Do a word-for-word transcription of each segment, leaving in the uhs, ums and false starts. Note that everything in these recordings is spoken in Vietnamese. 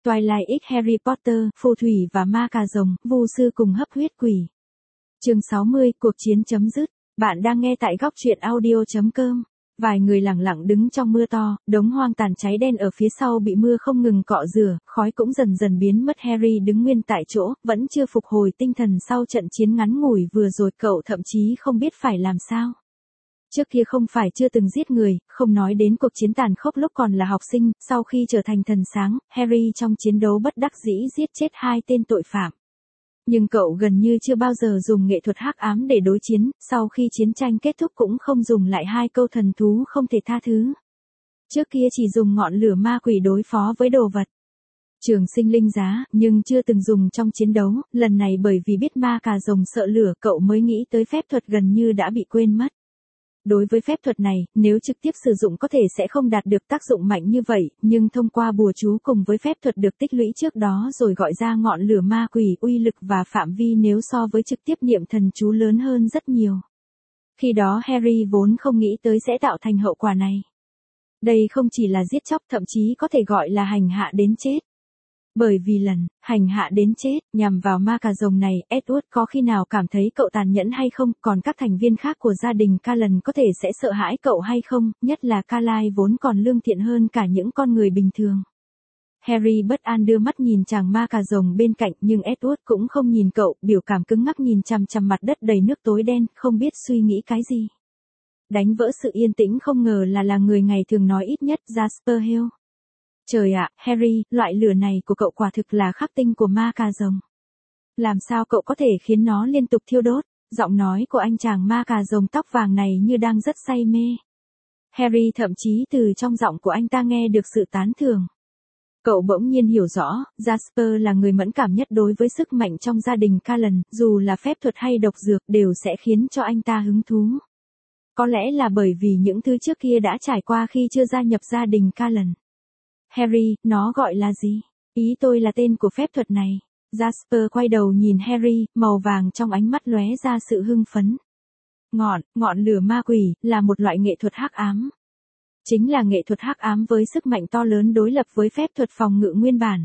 Twilight X Harry Potter, phù thủy và ma cà rồng, vu sư cùng hấp huyết quỷ. Chương sáu mươi, cuộc chiến chấm dứt. Bạn đang nghe tại góc truyện audio chấm com. Vài người lặng lặng đứng trong mưa to, đống hoang tàn cháy đen ở phía sau bị mưa không ngừng cọ rửa, khói cũng dần dần biến mất. Harry đứng nguyên tại chỗ, vẫn chưa phục hồi tinh thần sau trận chiến ngắn ngủi vừa rồi. Cậu thậm chí không biết phải làm sao. Trước kia không phải chưa từng giết người, không nói đến cuộc chiến tàn khốc lúc còn là học sinh, sau khi trở thành thần sáng, Harry trong chiến đấu bất đắc dĩ giết chết hai tên tội phạm. Nhưng cậu gần như chưa bao giờ dùng nghệ thuật hắc ám để đối chiến, sau khi chiến tranh kết thúc cũng không dùng lại hai câu thần thú không thể tha thứ. Trước kia chỉ dùng ngọn lửa ma quỷ đối phó với đồ vật. Trường sinh linh giá, nhưng chưa từng dùng trong chiến đấu, lần này bởi vì biết ma cà rồng sợ lửa cậu mới nghĩ tới phép thuật gần như đã bị quên mất. Đối với phép thuật này, nếu trực tiếp sử dụng có thể sẽ không đạt được tác dụng mạnh như vậy, nhưng thông qua bùa chú cùng với phép thuật được tích lũy trước đó rồi gọi ra ngọn lửa ma quỷ, uy lực và phạm vi nếu so với trực tiếp niệm thần chú lớn hơn rất nhiều. Khi đó Harry vốn không nghĩ tới sẽ tạo thành hậu quả này. Đây không chỉ là giết chóc, thậm chí có thể gọi là hành hạ đến chết. Bởi vì lần hành hạ đến chết nhằm vào ma cà rồng này, Edward có khi nào cảm thấy cậu tàn nhẫn hay không, còn các thành viên khác của gia đình Cullen có thể sẽ sợ hãi cậu hay không, nhất là Carlisle vốn còn lương thiện hơn cả những con người bình thường. Harry bất an đưa mắt nhìn chàng ma cà rồng bên cạnh, nhưng Edward cũng không nhìn cậu, biểu cảm cứng ngắc nhìn chằm chằm mặt đất đầy nước tối đen, không biết suy nghĩ cái gì. Đánh vỡ sự yên tĩnh không ngờ là là người ngày thường nói ít nhất, Jasper Hill. Trời ạ, Harry, loại lửa này của cậu quả thực là khắc tinh của ma cà rồng. Làm sao cậu có thể khiến nó liên tục thiêu đốt? Giọng nói của anh chàng ma cà rồng tóc vàng này như đang rất say mê. Harry thậm chí từ trong giọng của anh ta nghe được sự tán thưởng. Cậu bỗng nhiên hiểu rõ, Jasper là người mẫn cảm nhất đối với sức mạnh trong gia đình Cullen, dù là phép thuật hay độc dược đều sẽ khiến cho anh ta hứng thú. Có lẽ là bởi vì những thứ trước kia đã trải qua khi chưa gia nhập gia đình Cullen. Harry, nó gọi là gì? Ý tôi là tên của phép thuật này. Jasper quay đầu nhìn Harry, màu vàng trong ánh mắt lóe ra sự hưng phấn. Ngọn, ngọn lửa ma quỷ, là một loại nghệ thuật hắc ám. Chính là nghệ thuật hắc ám với sức mạnh to lớn đối lập với phép thuật phòng ngự nguyên bản.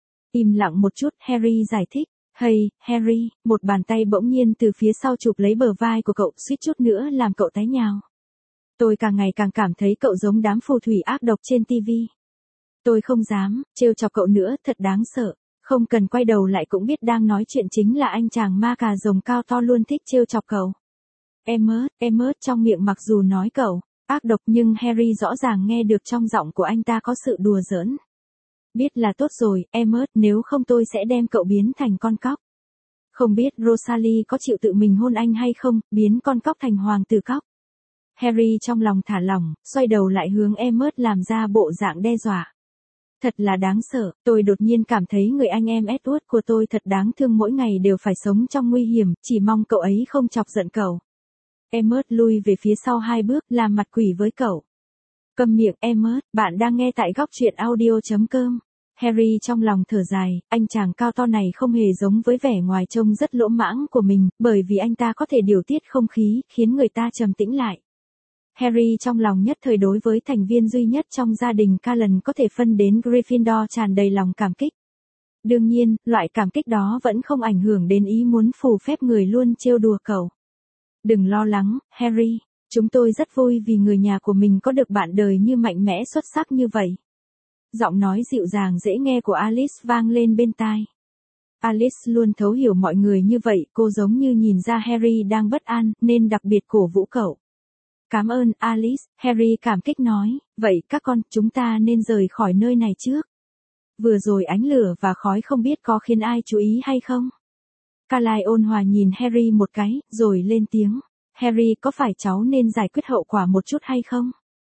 Im lặng một chút, Harry giải thích. Hey, Harry, một bàn tay bỗng nhiên từ phía sau chụp lấy bờ vai của cậu, suýt chút nữa làm cậu tái nhào. Tôi càng ngày càng cảm thấy cậu giống đám phù thủy ác độc trên ti vi. Tôi không dám trêu chọc cậu nữa, thật đáng sợ. Không cần quay đầu lại cũng biết đang nói chuyện chính là anh chàng ma cà rồng cao to luôn thích trêu chọc cậu. Emmet, Emmet trong miệng mặc dù nói cậu ác độc nhưng Harry rõ ràng nghe được trong giọng của anh ta có sự đùa giỡn. Biết là tốt rồi, Emmet, nếu không tôi sẽ đem cậu biến thành con cóc. Không biết Rosalie có chịu tự mình hôn anh hay không, biến con cóc thành hoàng tử cóc. Harry trong lòng thả lỏng, xoay đầu lại hướng Emmet làm ra bộ dạng đe dọa. Thật là đáng sợ, tôi đột nhiên cảm thấy người anh em Edward của tôi thật đáng thương, mỗi ngày đều phải sống trong nguy hiểm, chỉ mong cậu ấy không chọc giận cậu. Emmet lui về phía sau hai bước, làm mặt quỷ với cậu. Câm miệng, Emmet, bạn đang nghe tại góc truyện audio chấm com. Harry trong lòng thở dài, anh chàng cao to này không hề giống với vẻ ngoài trông rất lỗ mãng của mình, bởi vì anh ta có thể điều tiết không khí, khiến người ta trầm tĩnh lại. Harry trong lòng nhất thời đối với thành viên duy nhất trong gia đình Cullen có thể phân đến Gryffindor tràn đầy lòng cảm kích. Đương nhiên, loại cảm kích đó vẫn không ảnh hưởng đến ý muốn phù phép người luôn trêu đùa cậu. Đừng lo lắng, Harry, chúng tôi rất vui vì người nhà của mình có được bạn đời như mạnh mẽ xuất sắc như vậy. Giọng nói dịu dàng dễ nghe của Alice vang lên bên tai. Alice luôn thấu hiểu mọi người như vậy, cô giống như nhìn ra Harry đang bất an, nên đặc biệt cổ vũ cậu. Cảm ơn, Alice, Harry cảm kích nói, vậy các con, chúng ta nên rời khỏi nơi này trước. Vừa rồi ánh lửa và khói không biết có khiến ai chú ý hay không? Carlisle ôn hòa nhìn Harry một cái, rồi lên tiếng. Harry, có phải cháu nên giải quyết hậu quả một chút hay không?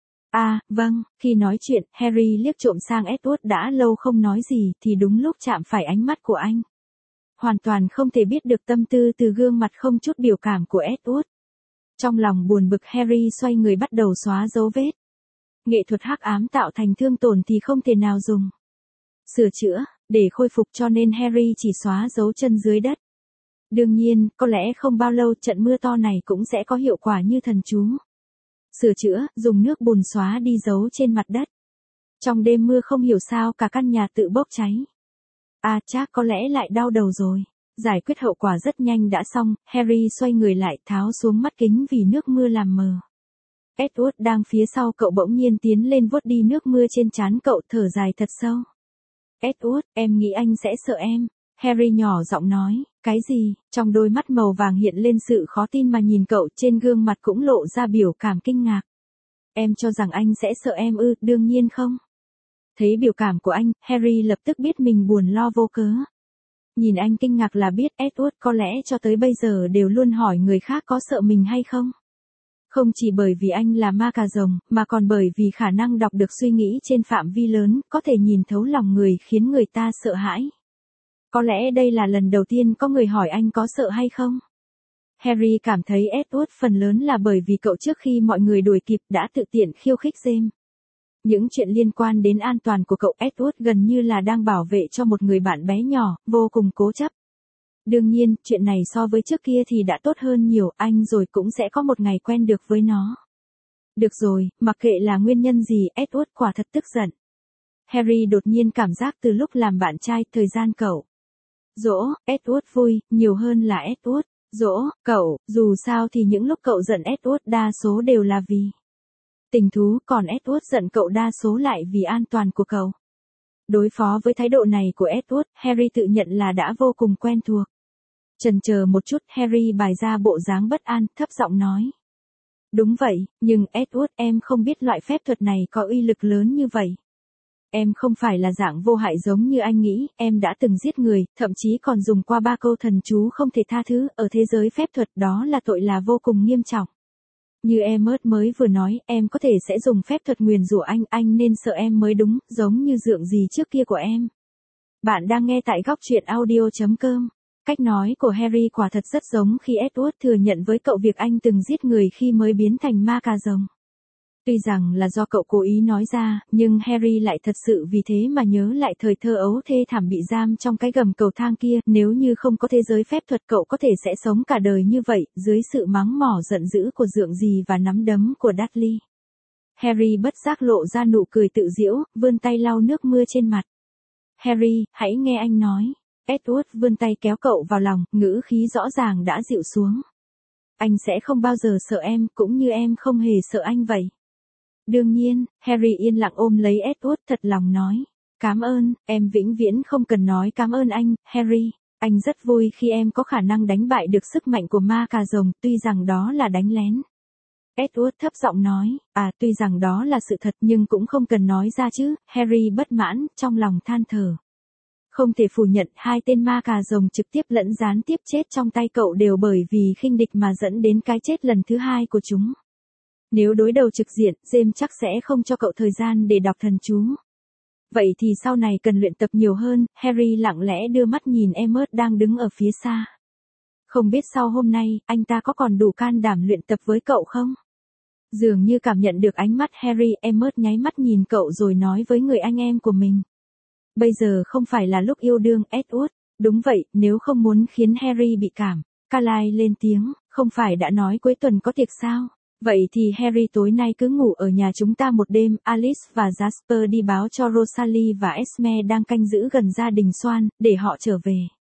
À, vâng, khi nói chuyện, Harry liếc trộm sang Edward đã lâu không nói gì thì đúng lúc chạm phải ánh mắt của anh. Hoàn toàn không thể biết được tâm tư từ gương mặt không chút biểu cảm của Edward. Trong lòng buồn bực Harry xoay người bắt đầu xóa dấu vết. Nghệ thuật hắc ám tạo thành thương tổn thì không thể nào dùng sửa chữa, để khôi phục cho nên Harry chỉ xóa dấu chân dưới đất. Đương nhiên, có lẽ không bao lâu trận mưa to này cũng sẽ có hiệu quả như thần chú. Sửa chữa, dùng nước bùn xóa đi dấu trên mặt đất. Trong đêm mưa không hiểu sao cả căn nhà tự bốc cháy. À chắc có lẽ lại đau đầu rồi. Giải quyết hậu quả rất nhanh đã xong, Harry xoay người lại tháo xuống mắt kính vì nước mưa làm mờ. Edward đang phía sau cậu bỗng nhiên tiến lên vuốt đi nước mưa trên trán cậu, thở dài thật sâu. Edward, em nghĩ anh sẽ sợ em. Harry nhỏ giọng nói, cái gì? Trong đôi mắt màu vàng hiện lên sự khó tin mà nhìn cậu, trên gương mặt cũng lộ ra biểu cảm kinh ngạc. Em cho rằng anh sẽ sợ em ư? Đương nhiên không. Thấy biểu cảm của anh, Harry lập tức biết mình buồn lo vô cớ. Nhìn anh kinh ngạc là biết Edward có lẽ cho tới bây giờ đều luôn hỏi người khác có sợ mình hay không. Không chỉ bởi vì anh là ma cà rồng, mà còn bởi vì khả năng đọc được suy nghĩ trên phạm vi lớn, có thể nhìn thấu lòng người khiến người ta sợ hãi. Có lẽ đây là lần đầu tiên có người hỏi anh có sợ hay không. Harry cảm thấy Edward phần lớn là bởi vì cậu trước khi mọi người đuổi kịp đã tự tiện khiêu khích James. Những chuyện liên quan đến an toàn của cậu Edward gần như là đang bảo vệ cho một người bạn bé nhỏ, vô cùng cố chấp. Đương nhiên, chuyện này so với trước kia thì đã tốt hơn nhiều, anh rồi cũng sẽ có một ngày quen được với nó. Được rồi, mặc kệ là nguyên nhân gì, Edward quả thật tức giận. Harry đột nhiên cảm giác từ lúc làm bạn trai, thời gian cậu dỗ Edward vui, nhiều hơn là Edward dỗ cậu, dù sao thì những lúc cậu giận Edward đa số đều là vì tình thú, còn Edward giận cậu đa số lại vì an toàn của cậu. Đối phó với thái độ này của Edward, Harry tự nhận là đã vô cùng quen thuộc. Chần chờ một chút, Harry bày ra bộ dáng bất an, thấp giọng nói. Đúng vậy, nhưng Edward, em không biết loại phép thuật này có uy lực lớn như vậy. Em không phải là dạng vô hại giống như anh nghĩ, em đã từng giết người, thậm chí còn dùng qua ba câu thần chú không thể tha thứ, ở thế giới phép thuật đó là tội là vô cùng nghiêm trọng. Như Emmet mới vừa nói, em có thể sẽ dùng phép thuật nguyền rủa anh, anh nên sợ em mới đúng, giống như dượng gì trước kia của em. Bạn đang nghe tại góc truyện audio chấm com. Cách nói của Harry quả thật rất giống khi Edward thừa nhận với cậu việc anh từng giết người khi mới biến thành ma cà rồng. Tuy rằng là do cậu cố ý nói ra, nhưng Harry lại thật sự vì thế mà nhớ lại thời thơ ấu thê thảm bị giam trong cái gầm cầu thang kia, nếu như không có thế giới phép thuật cậu có thể sẽ sống cả đời như vậy, dưới sự mắng mỏ giận dữ của dượng dì và nắm đấm của Dudley. Harry bất giác lộ ra nụ cười tự giễu, vươn tay lau nước mưa trên mặt. Harry, hãy nghe anh nói. Edward vươn tay kéo cậu vào lòng, ngữ khí rõ ràng đã dịu xuống. Anh sẽ không bao giờ sợ em, cũng như em không hề sợ anh vậy. Đương nhiên, Harry yên lặng ôm lấy Edward thật lòng nói. Cảm ơn, em vĩnh viễn không cần nói cảm ơn anh, Harry. Anh rất vui khi em có khả năng đánh bại được sức mạnh của ma cà rồng, tuy rằng đó là đánh lén. Edward thấp giọng nói, à tuy rằng đó là sự thật nhưng cũng không cần nói ra chứ, Harry bất mãn, trong lòng than thở. Không thể phủ nhận hai tên ma cà rồng trực tiếp lẫn gián tiếp chết trong tay cậu đều bởi vì khinh địch mà dẫn đến cái chết lần thứ hai của chúng. Nếu đối đầu trực diện, James chắc sẽ không cho cậu thời gian để đọc thần chú. Vậy thì sau này cần luyện tập nhiều hơn, Harry lặng lẽ đưa mắt nhìn Emmet đang đứng ở phía xa. Không biết sau hôm nay, anh ta có còn đủ can đảm luyện tập với cậu không? Dường như cảm nhận được ánh mắt Harry, Emmet nháy mắt nhìn cậu rồi nói với người anh em của mình. Bây giờ không phải là lúc yêu đương, Edward. Đúng vậy, nếu không muốn khiến Harry bị cảm. Carlisle lên tiếng, không phải đã nói cuối tuần có tiệc sao? Vậy thì Harry tối nay cứ ngủ ở nhà chúng ta một đêm, Alice và Jasper đi báo cho Rosalie và Esme đang canh giữ gần gia đình Swan, để họ trở về.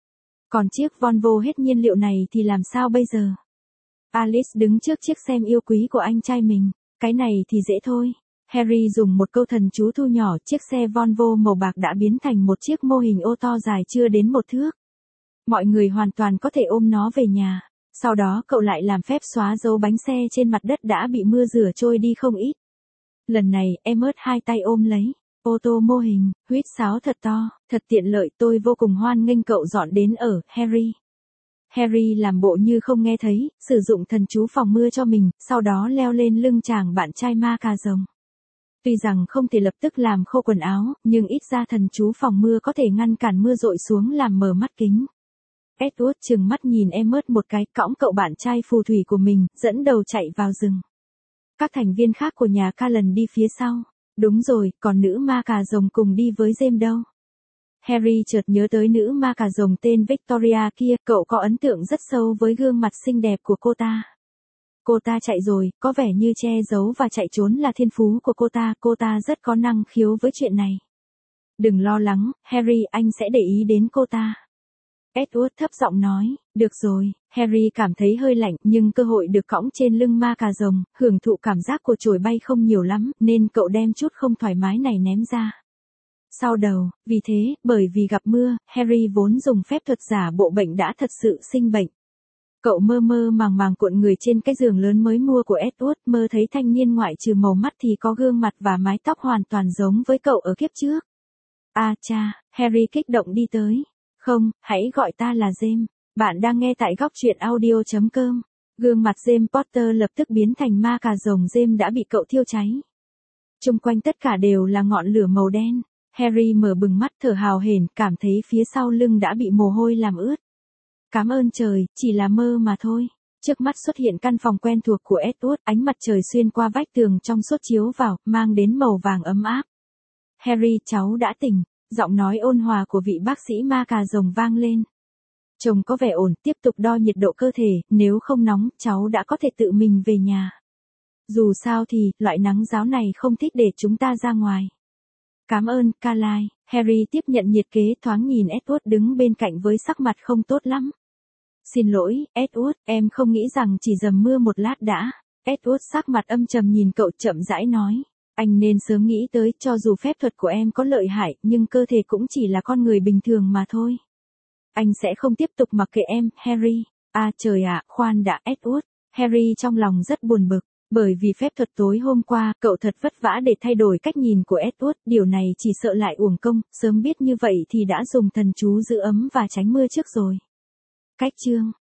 Còn chiếc Volvo hết nhiên liệu này thì làm sao bây giờ? Alice đứng trước chiếc xem yêu quý của anh trai mình. Cái này thì dễ thôi. Harry dùng một câu thần chú thu nhỏ, chiếc xe Volvo màu bạc đã biến thành một chiếc mô hình ô to dài chưa đến một thước. Mọi người hoàn toàn có thể ôm nó về nhà. Sau đó cậu lại làm phép xóa dấu bánh xe trên mặt đất đã bị mưa rửa trôi đi không ít. Lần này, Emmet hai tay ôm lấy ô tô mô hình, huýt sáo thật to, thật tiện lợi, tôi vô cùng hoan nghênh cậu dọn đến ở, Harry. Harry làm bộ như không nghe thấy, sử dụng thần chú phòng mưa cho mình, sau đó leo lên lưng chàng bạn trai ma cà rồng. Tuy rằng không thể lập tức làm khô quần áo, nhưng ít ra thần chú phòng mưa có thể ngăn cản mưa dội xuống làm mờ mắt kính. Edward trừng mắt nhìn Emmet một cái, cõng cậu bạn trai phù thủy của mình, dẫn đầu chạy vào rừng. Các thành viên khác của nhà Cullen đi phía sau. Đúng rồi, còn nữ ma cà rồng cùng đi với James đâu? Harry chợt nhớ tới nữ ma cà rồng tên Victoria kia, cậu có ấn tượng rất sâu với gương mặt xinh đẹp của cô ta. Cô ta chạy rồi, có vẻ như che giấu và chạy trốn là thiên phú của cô ta, cô ta rất có năng khiếu với chuyện này. Đừng lo lắng, Harry, anh sẽ để ý đến cô ta. Edward thấp giọng nói, được rồi, Harry cảm thấy hơi lạnh nhưng cơ hội được cõng trên lưng ma cà rồng, hưởng thụ cảm giác của chổi bay không nhiều lắm, nên cậu đem chút không thoải mái này ném ra sau đầu. Vì thế, bởi vì gặp mưa, Harry vốn dùng phép thuật giả bộ bệnh đã thật sự sinh bệnh. Cậu mơ mơ màng màng cuộn người trên cái giường lớn mới mua của Edward, mơ thấy thanh niên ngoại trừ màu mắt thì có gương mặt và mái tóc hoàn toàn giống với cậu ở kiếp trước. À cha, Harry kích động đi tới. Không, hãy gọi ta là James. Bạn đang nghe tại góc truyện audio chấm com. Gương mặt James Potter lập tức biến thành ma cà rồng. James đã bị cậu thiêu cháy. Xung quanh tất cả đều là ngọn lửa màu đen. Harry mở bừng mắt thở hào hển, cảm thấy phía sau lưng đã bị mồ hôi làm ướt. Cảm ơn trời, chỉ là mơ mà thôi. Trước mắt xuất hiện căn phòng quen thuộc của Edward, ánh mặt trời xuyên qua vách tường trong suốt chiếu vào, mang đến màu vàng ấm áp. Harry, cháu đã tỉnh. Giọng nói ôn hòa của vị bác sĩ ma cà rồng vang lên. Chồng có vẻ ổn, tiếp tục đo nhiệt độ cơ thể, nếu không nóng, cháu đã có thể tự mình về nhà. Dù sao thì, loại nắng ráo này không thích để chúng ta ra ngoài. Cảm ơn, Carly. Harry tiếp nhận nhiệt kế, thoáng nhìn Edward đứng bên cạnh với sắc mặt không tốt lắm. Xin lỗi, Edward, em không nghĩ rằng chỉ dầm mưa một lát đã. Edward sắc mặt âm trầm nhìn cậu chậm rãi nói. Anh nên sớm nghĩ tới, cho dù phép thuật của em có lợi hại, nhưng cơ thể cũng chỉ là con người bình thường mà thôi. Anh sẽ không tiếp tục mặc kệ em, Harry. À trời ạ, khoan đã, Edward. Harry trong lòng rất buồn bực, bởi vì phép thuật tối hôm qua, cậu thật vất vả để thay đổi cách nhìn của Edward, điều này chỉ sợ lại uổng công, sớm biết như vậy thì đã dùng thần chú giữ ấm và tránh mưa trước rồi. Cách chương